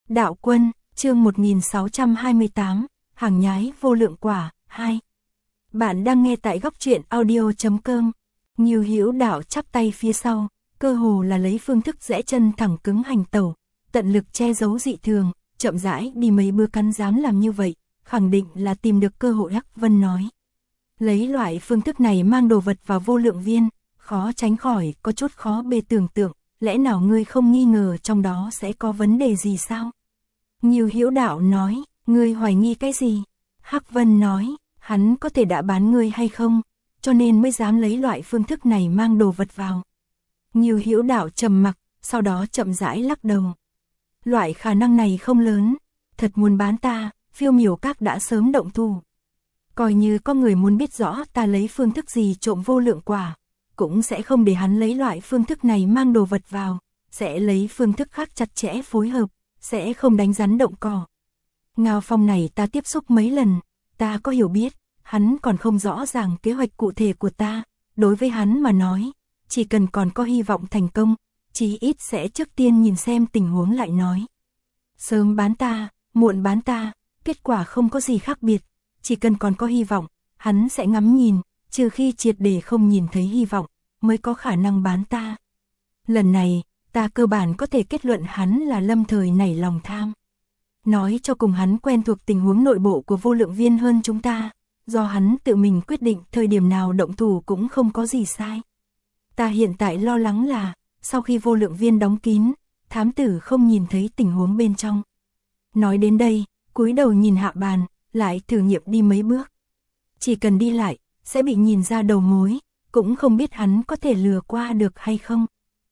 Đạo Quân, chương 1628, hàng nhái vô lượng quả, 2. Bạn đang nghe tại góc truyện audio.com. Ngưu Hữu Đạo chắp tay phía sau, cơ hồ là lấy phương thức rẽ chân thẳng cứng hành tẩu, tận lực che giấu dị thường, chậm rãi đi mấy bước cắn dám làm như vậy, khẳng định là tìm được cơ hội. Hắc Vân nói. Lấy loại phương thức này mang đồ vật vào vô lượng viên, khó tránh khỏi có chút khó bề tưởng tượng, lẽ nào ngươi không nghi ngờ trong đó sẽ có vấn đề gì sao? Ngưu Hữu Đạo nói, ngươi hoài nghi cái gì? Hắc Vân nói, hắn có thể đã bán ngươi hay không, cho nên mới dám lấy loại phương thức này mang đồ vật vào. Ngưu Hữu Đạo trầm mặc, sau đó chậm rãi lắc đầu. Loại khả năng này không lớn, thật muốn bán ta, Phiêu Miểu Các đã sớm động thủ. Coi như có người muốn biết rõ ta lấy phương thức gì trộm vô lượng quả, cũng sẽ không để hắn lấy loại phương thức này mang đồ vật vào, sẽ lấy phương thức khác chặt chẽ phối hợp, sẽ không đánh rắn động cỏ. Ngao Phong này ta tiếp xúc mấy lần, ta có hiểu biết, hắn còn không rõ ràng kế hoạch cụ thể của ta, đối với hắn mà nói, chỉ cần còn có hy vọng thành công, chí ít sẽ trước tiên nhìn xem tình huống lại nói. Sớm bán ta, muộn bán ta, kết quả không có gì khác biệt, chỉ cần còn có hy vọng, hắn sẽ ngắm nhìn, trừ khi triệt để không nhìn thấy hy vọng, mới có khả năng bán ta. Lần này, ta cơ bản có thể kết luận hắn là lâm thời nảy lòng tham. Nói cho cùng hắn quen thuộc tình huống nội bộ của vô lượng viên hơn chúng ta, do hắn tự mình quyết định thời điểm nào động thủ cũng không có gì sai. Ta hiện tại lo lắng là, sau khi vô lượng viên đóng kín, thám tử không nhìn thấy tình huống bên trong. Nói đến đây, cúi đầu nhìn hạ bàn, lại thử nghiệm đi mấy bước. Chỉ cần đi lại, sẽ bị nhìn ra đầu mối, cũng không biết hắn có thể lừa qua được hay không.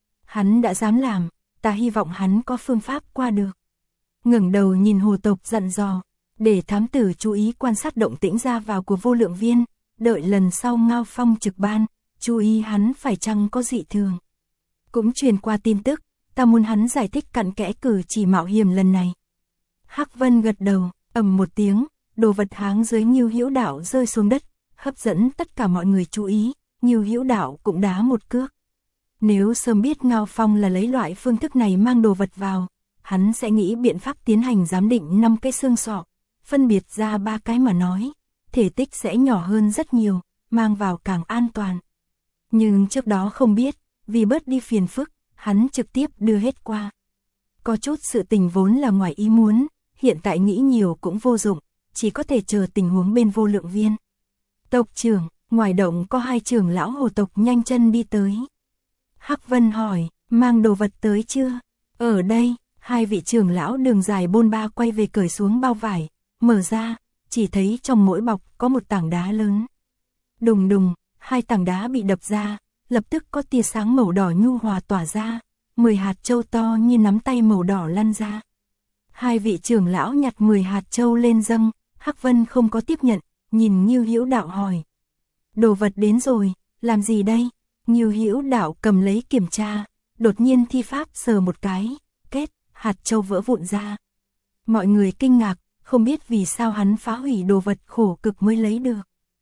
Hắn đã dám làm, ta hy vọng hắn có phương pháp qua được. Ngẩng đầu nhìn Hồ Tộc dặn dò, để thám tử chú ý quan sát động tĩnh ra vào của vô lượng viên, đợi lần sau Ngao Phong trực ban, chú ý hắn phải chăng có dị thường. Cũng truyền qua tin tức, ta muốn hắn giải thích cặn kẽ cử chỉ mạo hiểm lần này. Hắc Vân gật đầu, ầm một tiếng, đồ vật háng dưới Ngưu Hữu Đạo rơi xuống đất, hấp dẫn tất cả mọi người chú ý, Ngưu Hữu Đạo cũng đá một cước. Nếu sớm biết Ngao Phong là lấy loại phương thức này mang đồ vật vào, hắn sẽ nghĩ biện pháp tiến hành giám định 5 cái xương sọ, phân biệt ra 3 cái mà nói, thể tích sẽ nhỏ hơn rất nhiều, mang vào càng an toàn. Nhưng trước đó không biết, vì bớt đi phiền phức, hắn trực tiếp đưa hết qua. Có chút sự tình vốn là ngoài ý muốn, hiện tại nghĩ nhiều cũng vô dụng, chỉ có thể chờ tình huống bên vô lượng viên. Tộc trưởng, ngoài động có 2 trưởng lão Hồ Tộc nhanh chân đi tới. Hắc Vân hỏi, mang đồ vật tới chưa? Ở đây, 2 vị trưởng lão đường dài bôn ba quay về cởi xuống bao vải, mở ra, chỉ thấy trong mỗi bọc có một tảng đá lớn. Đùng đùng, 2 tảng đá bị đập ra, lập tức có tia sáng màu đỏ nhu hòa tỏa ra, 10 hạt châu to như nắm tay màu đỏ lăn ra. 2 vị trưởng lão nhặt 10 hạt châu lên dâng, Hắc Vân không có tiếp nhận, nhìn Ngưu Hữu Đạo hỏi. Đồ vật đến rồi, làm gì đây? Ngưu Hữu Đạo cầm lấy kiểm tra, đột nhiên thi pháp sờ một cái, kết, hạt châu vỡ vụn ra. Mọi người kinh ngạc, không biết vì sao hắn phá hủy đồ vật khổ cực mới lấy được.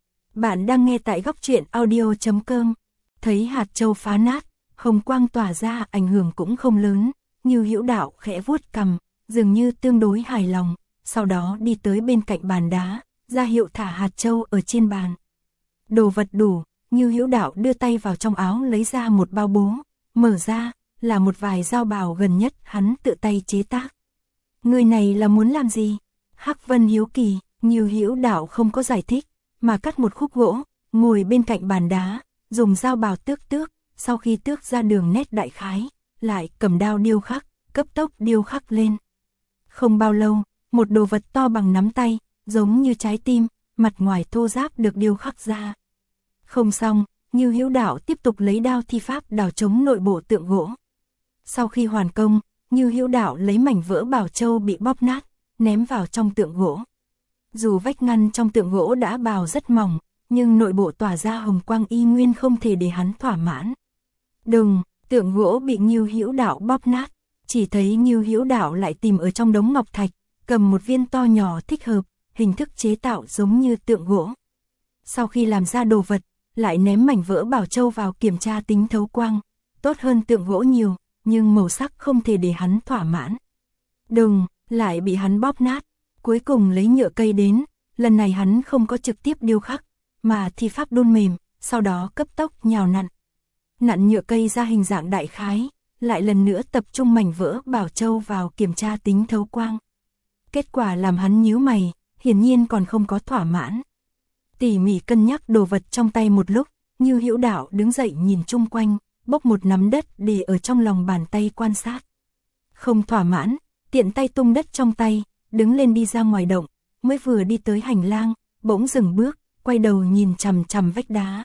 Bạn đang nghe tại góc truyện audio.com, thấy hạt châu phá nát, hồng quang tỏa ra ảnh hưởng cũng không lớn, Ngưu Hữu Đạo khẽ vuốt cằm, dường như tương đối hài lòng, sau đó đi tới bên cạnh bàn đá, ra hiệu thả hạt châu ở trên bàn. Đồ vật đủ, Ngưu Hữu Đạo đưa tay vào trong áo lấy ra một bao bố, mở ra, là một vài dao bào gần nhất hắn tự tay chế tác. Người này là muốn làm gì? Hắc Vân hiếu kỳ, Ngưu Hữu Đạo không có giải thích, mà cắt một khúc gỗ, ngồi bên cạnh bàn đá, dùng dao bào tước tước, sau khi tước ra đường nét đại khái, lại cầm đao điêu khắc, cấp tốc điêu khắc lên. Không bao lâu, một đồ vật to bằng nắm tay, giống như trái tim, mặt ngoài thô ráp được điêu khắc ra. Không xong, Ngưu Hữu Đạo tiếp tục lấy đao thi pháp đào chống nội bộ tượng gỗ. Sau khi hoàn công, Ngưu Hữu Đạo lấy mảnh vỡ bảo châu bị bóp nát, ném vào trong tượng gỗ. Dù vách ngăn trong tượng gỗ đã bào rất mỏng, nhưng nội bộ tỏa ra hồng quang y nguyên không thể để hắn thỏa mãn. Đùng, tượng gỗ bị Ngưu Hữu Đạo bóp nát, chỉ thấy Ngưu Hữu Đạo lại tìm ở trong đống ngọc thạch, cầm một viên to nhỏ thích hợp, hình thức chế tạo giống như tượng gỗ. Sau khi làm ra đồ vật, lại ném mảnh vỡ bảo châu vào kiểm tra tính thấu quang, tốt hơn tượng gỗ nhiều, nhưng màu sắc không thể để hắn thỏa mãn. Đùng, lại bị hắn bóp nát. Cuối cùng lấy nhựa cây đến, lần này hắn không có trực tiếp điêu khắc, mà thi pháp đun mềm, sau đó cấp tốc nhào nặn. Nặn nhựa cây ra hình dạng đại khái, lại lần nữa tập trung mảnh vỡ bảo châu vào kiểm tra tính thấu quang. Kết quả làm hắn nhíu mày, hiển nhiên còn không có thỏa mãn. Tỉ mỉ cân nhắc đồ vật trong tay một lúc, Ngưu Hữu Đạo đứng dậy nhìn chung quanh, bốc một nắm đất để ở trong lòng bàn tay quan sát. Không thỏa mãn, tiện tay tung đất trong tay, đứng lên đi ra ngoài động, mới vừa đi tới hành lang, bỗng dừng bước, quay đầu nhìn chằm chằm vách đá.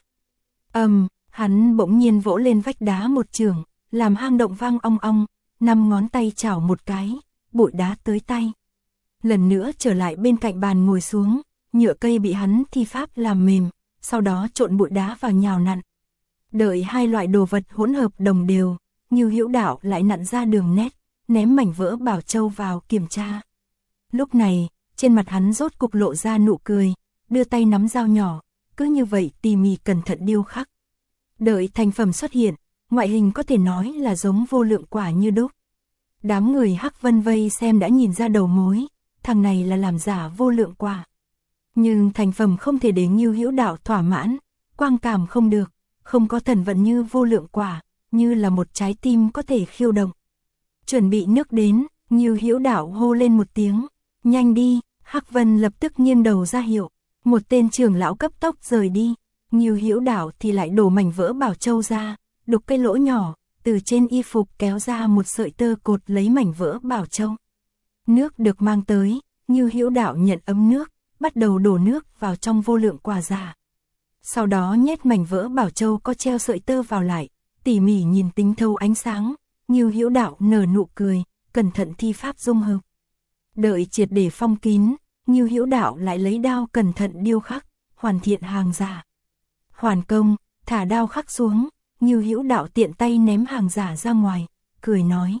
Hắn bỗng nhiên vỗ lên vách đá một chưởng, làm hang động vang ong ong, 5 ngón tay chảo một cái, bụi đá tới tay. Lần nữa trở lại bên cạnh bàn ngồi xuống, nhựa cây bị hắn thi pháp làm mềm, sau đó trộn bụi đá vào nhào nặn. Đợi hai loại đồ vật hỗn hợp đồng đều, Ngưu Hữu Đạo lại nặn ra đường nét, ném mảnh vỡ bảo châu vào kiểm tra. Lúc này, trên mặt hắn rốt cục lộ ra nụ cười, đưa tay nắm dao nhỏ, cứ như vậy tỉ mỉ cẩn thận điêu khắc. Đợi thành phẩm xuất hiện, ngoại hình có thể nói là giống vô lượng quả như đúc. Đám người Hắc Vân vây xem đã nhìn ra đầu mối, thằng này là làm giả vô lượng quả. Nhưng thành phẩm không thể để Ngưu Hữu Đạo thỏa mãn, quang cảm không được, không có thần vận như vô lượng quả, như là một trái tim có thể khiêu động. Chuẩn bị nước đến, Ngưu Hữu Đạo hô lên một tiếng, nhanh đi. Hắc Vân lập tức nghiêng đầu ra hiệu, một tên trưởng lão cấp tốc rời đi. Ngưu Hữu Đạo thì lại đổ mảnh vỡ bảo châu ra, đục cái lỗ nhỏ, từ trên y phục kéo ra một sợi tơ cột lấy mảnh vỡ bảo châu. Nước được mang tới, Ngưu Hữu Đạo nhận ấm nước, bắt đầu đổ nước vào trong vô lượng quả giả. Sau đó nhét mảnh vỡ bảo châu có treo sợi tơ vào lại, tỉ mỉ nhìn tính thấu ánh sáng, Ngưu Hữu Đạo nở nụ cười, cẩn thận thi pháp dung hợp. Đợi triệt để phong kín, Ngưu Hữu Đạo lại lấy đao cẩn thận điêu khắc, hoàn thiện hàng giả. Hoàn công, thả đao khắc xuống, Ngưu Hữu Đạo tiện tay ném hàng giả ra ngoài, cười nói: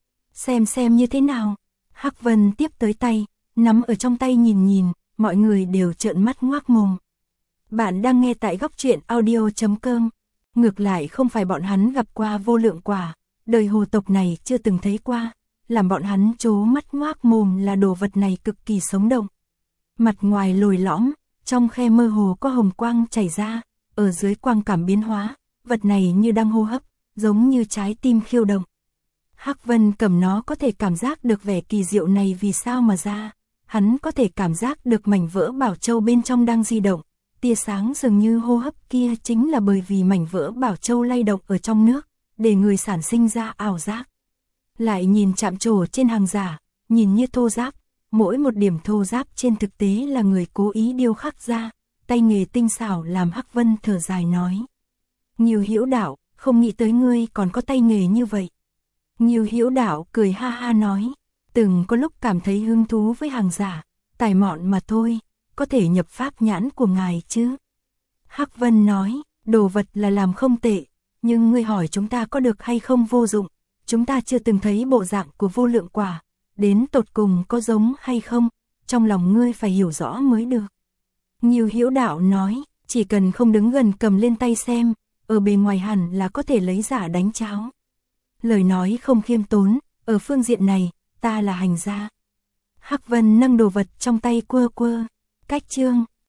xem như thế nào. Hắc Vân tiếp tới tay, nắm ở trong tay nhìn, mọi người đều trợn mắt ngoác mồm. Bạn đang nghe tại góc truyện audio.com. Ngược lại không phải bọn hắn gặp qua vô lượng quả, đời hồ tộc này chưa từng thấy qua, làm bọn hắn trố mắt ngoác mồm là đồ vật này cực kỳ sống động. Mặt ngoài lồi lõm, trong khe mơ hồ có hồng quang chảy ra, ở dưới quang cảm biến hóa, vật này như đang hô hấp, giống như trái tim khiêu động. Hắc Vân cầm nó có thể cảm giác được vẻ kỳ diệu này vì sao mà ra, hắn có thể cảm giác được mảnh vỡ bảo châu bên trong đang di động, tia sáng dường như hô hấp kia chính là bởi vì mảnh vỡ bảo châu lay động ở trong nước, để người sản sinh ra ảo giác. Lại nhìn chạm trổ trên hàng giả, nhìn như thô ráp, mỗi một điểm thô ráp trên thực tế là người cố ý điêu khắc ra, tay nghề tinh xảo làm Hắc Vân thở dài nói: Ngưu Hữu Đạo, không nghĩ tới ngươi còn có tay nghề như vậy. Ngưu Hữu Đạo cười ha ha nói: từng có lúc cảm thấy hứng thú với hàng giả, tài mọn mà thôi, có thể nhập pháp nhãn của ngài chứ. Hắc Vân nói: đồ vật là làm không tệ, nhưng ngươi hỏi chúng ta có được hay không vô dụng, chúng ta chưa từng thấy bộ dạng của vô lượng quả, đến tột cùng có giống hay không, trong lòng ngươi phải hiểu rõ mới được. Ngưu Hữu Đạo nói: chỉ cần không đứng gần cầm lên tay xem, ở bề ngoài hẳn là có thể lấy giả đánh cháo. Lời nói không khiêm tốn, ở phương diện này, ta là hành gia. Hắc Vân nâng đồ vật trong tay quơ quơ, cách chương.